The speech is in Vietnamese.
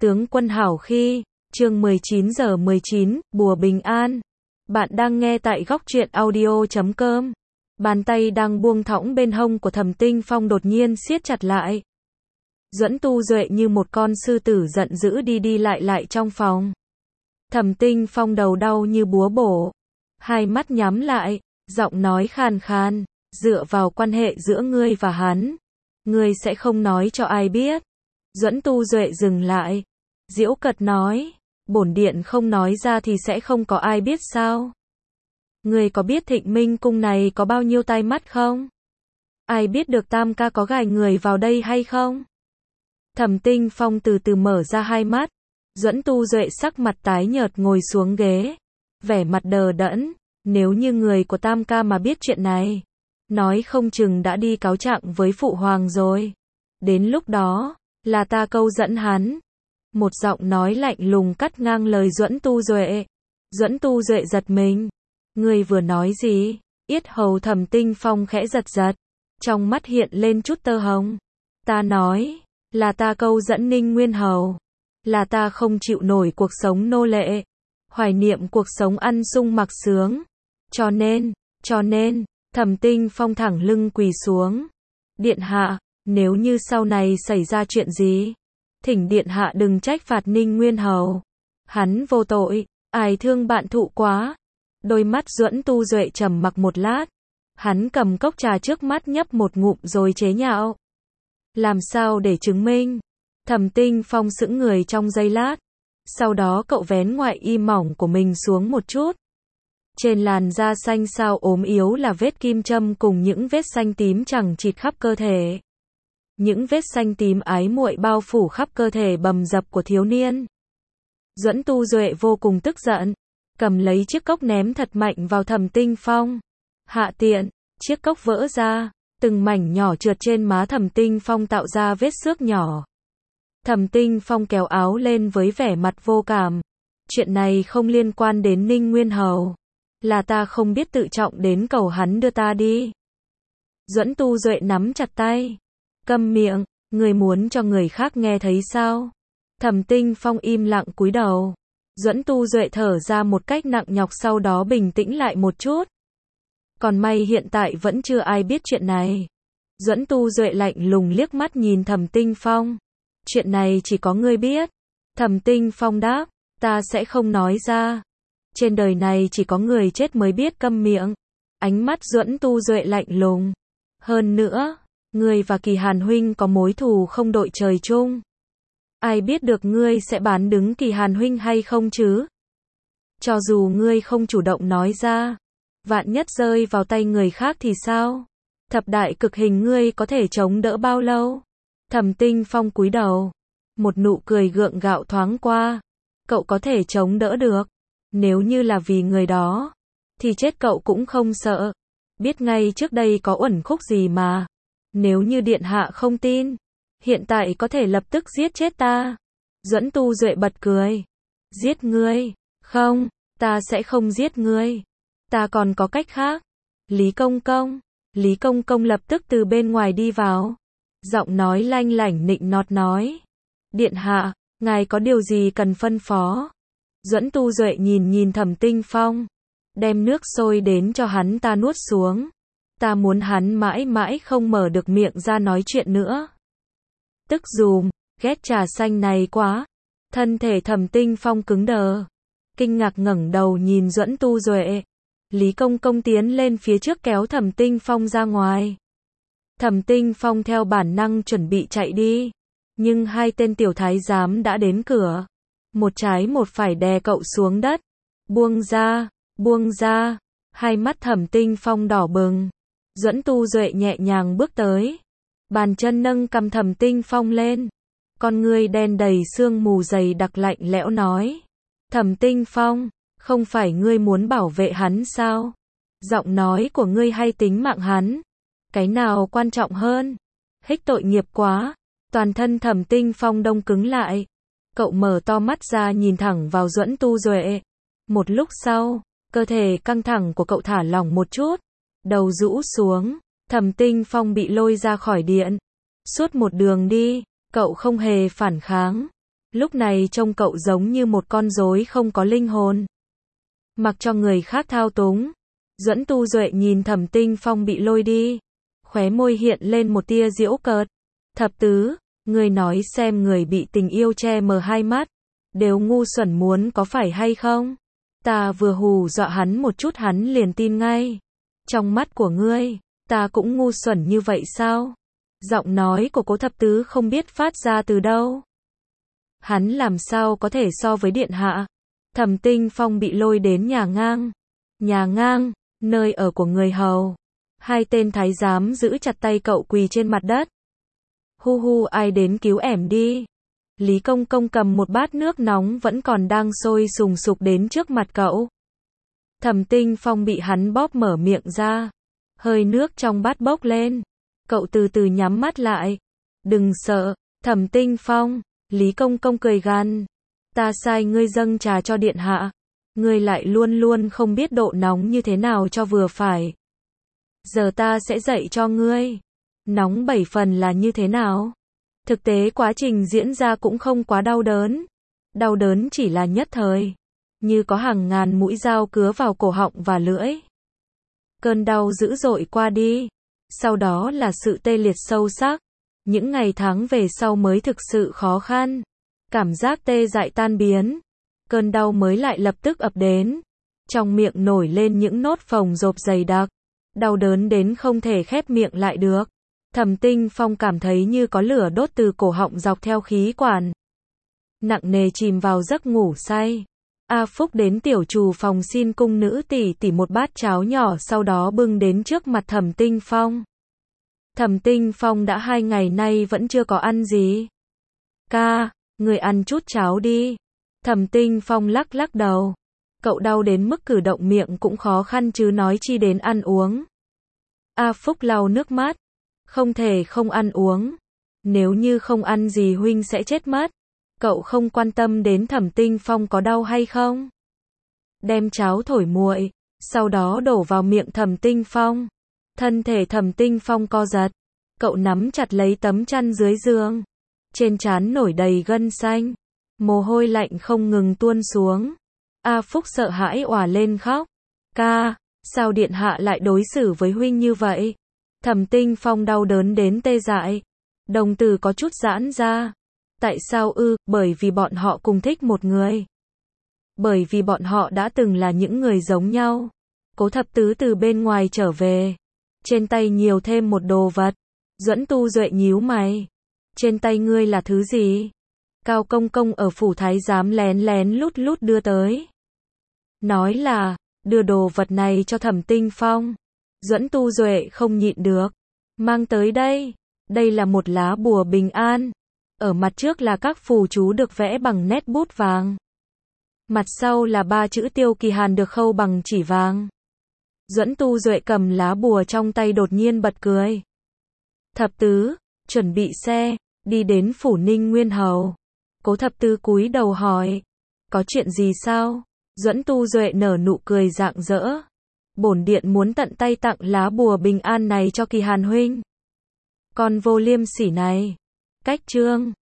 Tướng quân hảo khi, chương 19:19, bùa bình an. Bạn đang nghe tại góc truyện audio.com. Bàn tay đang buông thõng bên hông của Thẩm Tinh Phong đột nhiên siết chặt lại. Duẫn Tu Duệ như một con sư tử giận dữ đi đi lại trong phòng. Thẩm Tinh Phong đầu đau như búa bổ, hai mắt nhắm lại, giọng nói khàn khàn, dựa vào quan hệ giữa ngươi và hắn, ngươi sẽ không nói cho ai biết. Duẫn Tu Duệ dừng lại, giễu cợt nói, bổn điện không nói ra thì sẽ không có ai biết sao? Ngươi có biết Thịnh Minh cung này có bao nhiêu tai mắt không? Ai biết được Tam ca có gài người vào đây hay không? Thẩm Tinh Phong từ từ mở ra hai mắt, Duẫn Tu Duệ sắc mặt tái nhợt ngồi xuống ghế, vẻ mặt đờ đẫn, nếu như người của Tam ca mà biết chuyện này, nói không chừng đã đi cáo trạng với phụ hoàng rồi. Đến lúc đó, là ta câu dẫn hắn. Một giọng nói lạnh lùng cắt ngang lời Duẫn Tu Duệ. Duẫn Tu Duệ giật mình. Ngươi vừa nói gì? Yết hầu Thẩm Tinh Phong khẽ giật giật, trong mắt hiện lên chút tơ hồng. Ta nói, là ta câu dẫn Ninh Nguyên Hầu. Là ta không chịu nổi cuộc sống nô lệ, hoài niệm cuộc sống ăn sung mặc sướng. Cho nên, Thẩm Tinh Phong thẳng lưng quỳ xuống. Điện hạ, nếu như sau này xảy ra chuyện gì, thỉnh điện hạ đừng trách phạt Ninh Nguyên Hầu. Hắn vô tội, ai thương bạn thụ quá. Đôi mắt Duẫn Tu Duệ trầm mặc một lát. Hắn cầm cốc trà trước mắt nhấp một ngụm rồi chế nhạo. Làm sao để chứng minh? Thẩm Tinh Phong sững người trong giây lát. Sau đó cậu vén ngoại y mỏng của mình xuống một chút. Trên làn da xanh xao ốm yếu là vết kim châm cùng những vết xanh tím chằng chịt khắp cơ thể. Những vết xanh tím ái muội bao phủ khắp cơ thể bầm dập của thiếu niên. Duẫn Tu Duệ vô cùng tức giận, cầm lấy chiếc cốc ném thật mạnh vào Thẩm Tinh Phong. Hạ tiện, chiếc cốc vỡ ra, từng mảnh nhỏ trượt trên má Thẩm Tinh Phong tạo ra vết xước nhỏ. Thẩm Tinh Phong kéo áo lên với vẻ mặt vô cảm. Chuyện này không liên quan đến Ninh Nguyên Hầu. Là ta không biết tự trọng đến cầu hắn đưa ta đi. Duẫn Tu Duệ nắm chặt tay. Câm miệng, người muốn cho người khác nghe thấy sao? Thẩm Tinh Phong im lặng cúi đầu. Duẫn Tu Duệ thở ra một cách nặng nhọc, sau đó bình tĩnh lại một chút. Còn may hiện tại vẫn chưa ai biết chuyện này. Duẫn Tu Duệ lạnh lùng liếc mắt nhìn Thẩm Tinh Phong. Chuyện này chỉ có ngươi biết. Thẩm Tinh Phong đáp, ta sẽ không nói ra. Trên đời này chỉ có người chết mới biết. Câm miệng. Ánh mắt Duẫn Tu Duệ lạnh lùng. Hơn nữa, ngươi và Kỳ Hàn huynh có mối thù không đội trời chung. Ai biết được ngươi sẽ bán đứng Kỳ Hàn huynh hay không chứ? Cho dù ngươi không chủ động nói ra, vạn nhất rơi vào tay người khác thì sao? Thập đại cực hình ngươi có thể chống đỡ bao lâu? Thẩm Tinh Phong cúi đầu, một nụ cười gượng gạo thoáng qua. Cậu có thể chống đỡ được. Nếu như là vì người đó, thì chết cậu cũng không sợ. Biết ngay trước đây có uẩn khúc gì mà. Nếu như điện hạ không tin, hiện tại có thể lập tức giết chết ta. Duẫn Tu Duệ bật cười. Giết ngươi? Không, ta sẽ không giết ngươi. Ta còn có cách khác. Lý Công Công lập tức từ bên ngoài đi vào. Giọng nói lanh lảnh nịnh nọt nói. Điện hạ, ngài có điều gì cần phân phó? Duẫn Tu Duệ nhìn Thẩm Tinh Phong. Đem nước sôi đến cho hắn ta nuốt xuống. Ta muốn hắn mãi mãi không mở được miệng ra nói chuyện nữa. Tức dùm, ghét trà xanh này quá. Thân thể Thẩm Tinh Phong cứng đờ. Kinh ngạc ngẩng đầu nhìn Duẫn Tu Duệ. Lý Công Công tiến lên phía trước kéo Thẩm Tinh Phong ra ngoài. Thẩm Tinh Phong theo bản năng chuẩn bị chạy đi. Nhưng hai tên tiểu thái giám đã đến cửa. Một trái một phải đè cậu xuống đất. Buông ra. Hai mắt Thẩm Tinh Phong đỏ bừng. Duẫn Tu Duệ nhẹ nhàng bước tới. Bàn chân nâng cằm Thẩm Tinh Phong lên. Con ngươi đen đầy sương mù dày đặc lạnh lẽo nói. Thẩm Tinh Phong, không phải ngươi muốn bảo vệ hắn sao? Giọng nói của ngươi hay tính mạng hắn? Cái nào quan trọng hơn? Hích tội nghiệp quá. Toàn thân Thẩm Tinh Phong đông cứng lại. Cậu mở to mắt ra nhìn thẳng vào Duẫn Tu Duệ. Một lúc sau, cơ thể căng thẳng của cậu thả lỏng một chút. Đầu rũ xuống. Thẩm Tinh Phong bị lôi ra khỏi điện. Suốt một đường đi, cậu không hề phản kháng. Lúc này trông cậu giống như một con rối không có linh hồn. Mặc cho người khác thao túng. Duẫn Tu Duệ nhìn Thẩm Tinh Phong bị lôi đi. Khóe môi hiện lên một tia giễu cợt. Thập tứ, người nói xem người bị tình yêu che mờ hai mắt. Đều ngu xuẩn muốn có phải hay không? Ta vừa hù dọa hắn một chút hắn liền tin ngay. Trong mắt của ngươi, ta cũng ngu xuẩn như vậy sao? Giọng nói của Cố Thập Tứ không biết phát ra từ đâu. Hắn làm sao có thể so với điện hạ? Thẩm Tinh Phong bị lôi đến nhà ngang. Nhà ngang, nơi ở của người hầu. Hai tên thái giám giữ chặt tay cậu quỳ trên mặt đất. Hu hu, ai đến cứu ẻm đi. Lý Công Công cầm một bát nước nóng vẫn còn đang sôi sùng sục đến trước mặt cậu. Thẩm Tinh Phong bị hắn bóp mở miệng ra. Hơi nước trong bát bốc lên. Cậu từ từ nhắm mắt lại. Đừng sợ, Thẩm Tinh Phong. Lý Công Công cười gằn. Ta sai ngươi dâng trà cho điện hạ. Ngươi lại luôn luôn không biết độ nóng như thế nào cho vừa phải. Giờ ta sẽ dạy cho ngươi. Nóng 7 phần là như thế nào? Thực tế quá trình diễn ra cũng không quá đau đớn. Đau đớn chỉ là nhất thời. Như có hàng ngàn mũi dao cứa vào cổ họng và lưỡi. Cơn đau dữ dội qua đi. Sau đó là sự tê liệt sâu sắc. Những ngày tháng về sau mới thực sự khó khăn. Cảm giác tê dại tan biến. Cơn đau mới lại lập tức ập đến. Trong miệng nổi lên những nốt phồng rộp dày đặc. Đau đớn đến không thể khép miệng lại được. Thẩm Tinh Phong cảm thấy như có lửa đốt từ cổ họng dọc theo khí quản. Nặng nề chìm vào giấc ngủ say. A Phúc đến tiểu trù phòng xin cung nữ tỷ tỷ một bát cháo nhỏ sau đó bưng đến trước mặt Thẩm Tinh Phong. Thẩm Tinh Phong đã 2 ngày nay vẫn chưa có ăn gì. Ca, người ăn chút cháo đi. Thẩm Tinh Phong lắc lắc đầu. Cậu đau đến mức cử động miệng cũng khó khăn chứ nói chi đến ăn uống. A Phúc lau nước mắt. Không thể không ăn uống. Nếu như không ăn gì huynh sẽ chết mất. Cậu không quan tâm đến Thẩm Tinh Phong có đau hay không. Đem cháo thổi nguội, sau đó đổ vào miệng Thẩm Tinh Phong. Thân thể Thẩm Tinh Phong co giật. Cậu nắm chặt lấy tấm chăn dưới giường. Trên trán nổi đầy gân xanh. Mồ hôi lạnh không ngừng tuôn xuống. A Phúc sợ hãi òa lên khóc. Ca, sao điện hạ lại đối xử với huynh như vậy? Thẩm Tinh Phong đau đớn đến tê dại. Đồng tử có chút giãn ra. Tại sao ư? Bởi vì bọn họ cùng thích một người. Bởi vì bọn họ đã từng là những người giống nhau. Cố Thập Tứ từ bên ngoài trở về. Trên tay nhiều thêm một đồ vật. Duẫn Tu Duệ nhíu mày. Trên tay ngươi là thứ gì? Cao Công Công ở phủ thái giám lén lén lút lút đưa tới. Nói là, đưa đồ vật này cho Thẩm Tinh Phong. Duẫn Tu Duệ không nhịn được. Mang tới đây. Đây là một lá bùa bình an. Ở mặt trước là các phù chú được vẽ bằng nét bút vàng. Mặt sau là 3 chữ Tiêu Kỳ Hàn được khâu bằng chỉ vàng. Duẫn Tu Duệ cầm lá bùa trong tay đột nhiên bật cười. Thập Tứ, chuẩn bị xe, đi đến phủ Ninh Nguyên Hầu. Cố Thập Tứ cúi đầu hỏi. Có chuyện gì sao? Duẫn Tu Duệ nở nụ cười rạng rỡ. Bổn điện muốn tận tay tặng lá bùa bình an này cho Kỳ Hàn huynh. Con vô liêm sỉ này. Cách chương